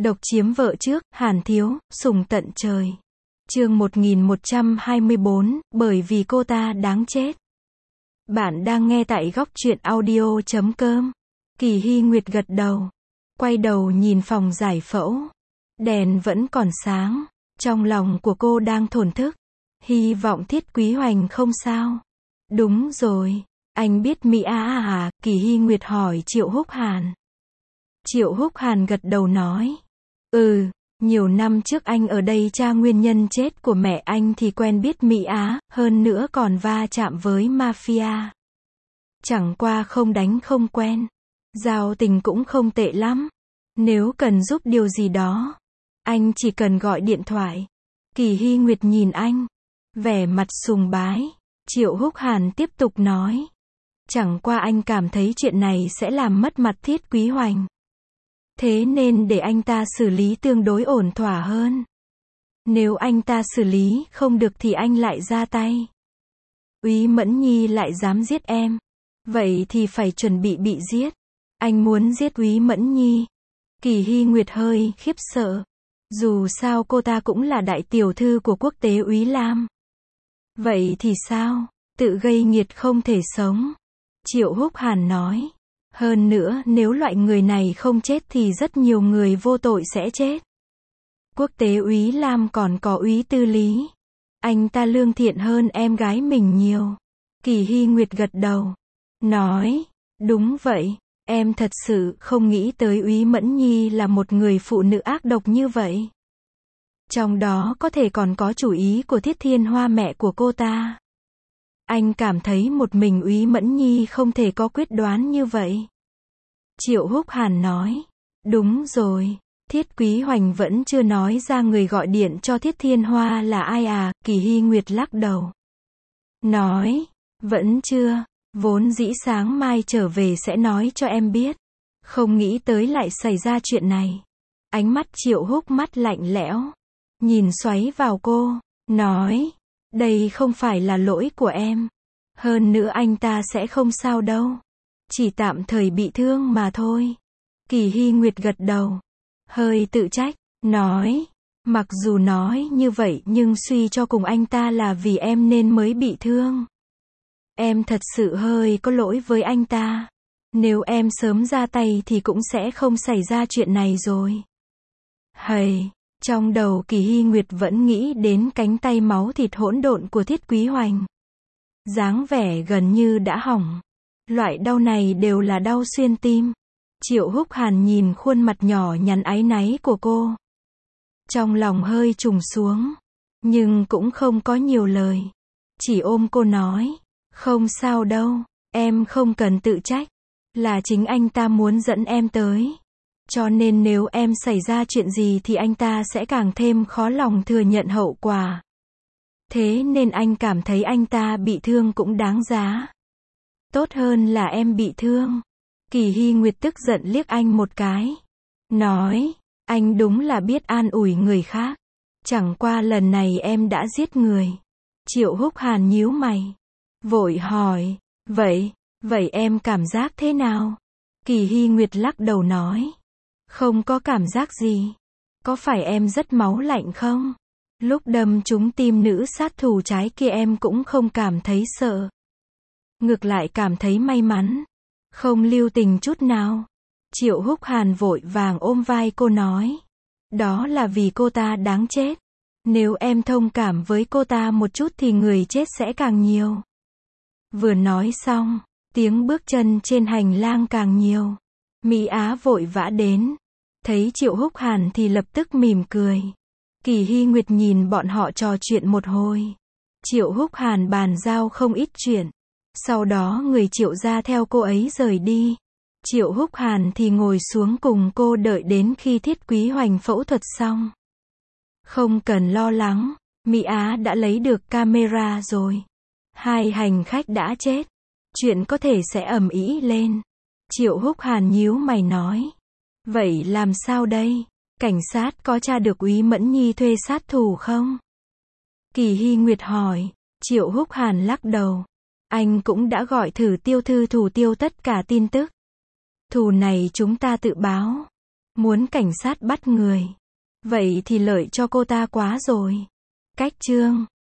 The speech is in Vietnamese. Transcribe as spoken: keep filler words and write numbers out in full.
Độc chiếm vợ trước, Hàn Thiếu, sủng tận trời. Chương một nghìn một trăm hai mươi bốn, bởi vì cô ta đáng chết. Bạn đang nghe tại góc truyện audio chấm com. Kỳ Hy Nguyệt gật đầu. Quay đầu nhìn phòng giải phẫu. Đèn vẫn còn sáng. Trong lòng của cô đang thổn thức. Hy vọng Thiết Quý Hoành không sao. Đúng rồi. Anh biết Mỹ Á à, à? Kỳ Hy Nguyệt hỏi Triệu Húc Hàn. Triệu Húc Hàn gật đầu nói. Ừ, nhiều năm trước anh ở đây tra nguyên nhân chết của mẹ anh thì quen biết Mỹ Á, hơn nữa còn va chạm với mafia. Chẳng qua không đánh không quen. Giao tình cũng không tệ lắm. Nếu cần giúp điều gì đó, anh chỉ cần gọi điện thoại. Kỳ Hy Nguyệt nhìn anh. Vẻ mặt sùng bái. Triệu Húc Hàn tiếp tục nói. Chẳng qua anh cảm thấy chuyện này sẽ làm mất mặt Thiết Quý Hoành. Thế nên để anh ta xử lý tương đối ổn thỏa hơn. Nếu anh ta xử lý không được thì anh lại ra tay. Úy Mẫn Nhi lại dám giết em. Vậy thì phải chuẩn bị bị giết. Anh muốn giết Úy Mẫn Nhi. Kỳ Hy Nguyệt hơi khiếp sợ. Dù sao cô ta cũng là đại tiểu thư của quốc tế Úy Lam. Vậy thì sao? Tự gây nghiệt không thể sống. Triệu Húc Hàn nói. Hơn nữa, nếu loại người này không chết thì rất nhiều người vô tội sẽ chết. Quốc tế Úy Lam còn có Úy Tư Lý. Anh ta lương thiện hơn em gái mình nhiều. Kỳ Hy Nguyệt gật đầu. Nói, đúng vậy, em thật sự không nghĩ tới Úy Mẫn Nhi là một người phụ nữ ác độc như vậy. Trong đó có thể còn có chủ ý của Thiết Thiên Hoa mẹ của cô ta. Anh cảm thấy một mình Úy Mẫn Nhi không thể có quyết đoán như vậy. Triệu Húc Hàn nói. Đúng rồi. Thiết Quý Hoành vẫn chưa nói ra người gọi điện cho Thiết Thiên Hoa là ai à? Kỳ Hy Nguyệt lắc đầu. Nói. Vẫn chưa. Vốn dĩ sáng mai trở về sẽ nói cho em biết. Không nghĩ tới lại xảy ra chuyện này. Ánh mắt Triệu Húc mắt lạnh lẽo. Nhìn xoáy vào cô. Nói. Đây không phải là lỗi của em. Hơn nữa anh ta sẽ không sao đâu. Chỉ tạm thời bị thương mà thôi. Kỳ Hy Nguyệt gật đầu. Hơi tự trách. Nói. Mặc dù nói như vậy nhưng suy cho cùng anh ta là vì em nên mới bị thương. Em thật sự hơi có lỗi với anh ta. Nếu em sớm ra tay thì cũng sẽ không xảy ra chuyện này rồi. Hầy. Trong đầu Kỳ Hy Nguyệt vẫn nghĩ đến cánh tay máu thịt hỗn độn của Thiết Quý Hoành. Dáng vẻ gần như đã hỏng. Loại đau này đều là đau xuyên tim. Triệu Húc Hàn nhìn khuôn mặt nhỏ nhắn áy náy của cô. Trong lòng hơi trùng xuống. Nhưng cũng không có nhiều lời. Chỉ ôm cô nói. Không sao đâu. Em không cần tự trách. Là chính anh ta muốn dẫn em tới. Cho nên nếu em xảy ra chuyện gì thì anh ta sẽ càng thêm khó lòng thừa nhận hậu quả. Thế nên anh cảm thấy anh ta bị thương cũng đáng giá. Tốt hơn là em bị thương. Kỳ Hy Nguyệt tức giận liếc anh một cái. Nói, anh đúng là biết an ủi người khác. Chẳng qua lần này em đã giết người. Triệu Húc Hàn nhíu mày. Vội hỏi, vậy, vậy em cảm giác thế nào? Kỳ Hy Nguyệt lắc đầu nói. Không có cảm giác gì. Có phải em rất máu lạnh không? Lúc đâm trúng tim nữ sát thủ trái kia em cũng không cảm thấy sợ. Ngược lại cảm thấy may mắn. Không lưu tình chút nào. Triệu Húc Hàn vội vàng ôm vai cô nói. Đó là vì cô ta đáng chết. Nếu em thông cảm với cô ta một chút thì người chết sẽ càng nhiều. Vừa nói xong, tiếng bước chân trên hành lang càng nhiều. Mỹ Á vội vã đến. Thấy Triệu Húc Hàn thì lập tức mỉm cười. Kỳ Hy Nguyệt nhìn bọn họ trò chuyện một hồi. Triệu Húc Hàn bàn giao không ít chuyện. Sau đó người Triệu ra theo cô ấy rời đi. Triệu Húc Hàn thì ngồi xuống cùng cô đợi đến khi Thiết Quý Hoành phẫu thuật xong. Không cần lo lắng. Mỹ Á đã lấy được camera rồi. Hai hành khách đã chết. Chuyện có thể sẽ ầm ĩ lên. Triệu Húc Hàn nhíu mày nói. Vậy làm sao đây? Cảnh sát có tra được Úy Mẫn Nhi thuê sát thủ không? Kỳ Hy Nguyệt hỏi. Triệu Húc Hàn lắc đầu. Anh cũng đã gọi thử tiêu thư thủ tiêu tất cả tin tức. Thù này chúng ta tự báo. Muốn cảnh sát bắt người. Vậy thì lợi cho cô ta quá rồi. Cách chương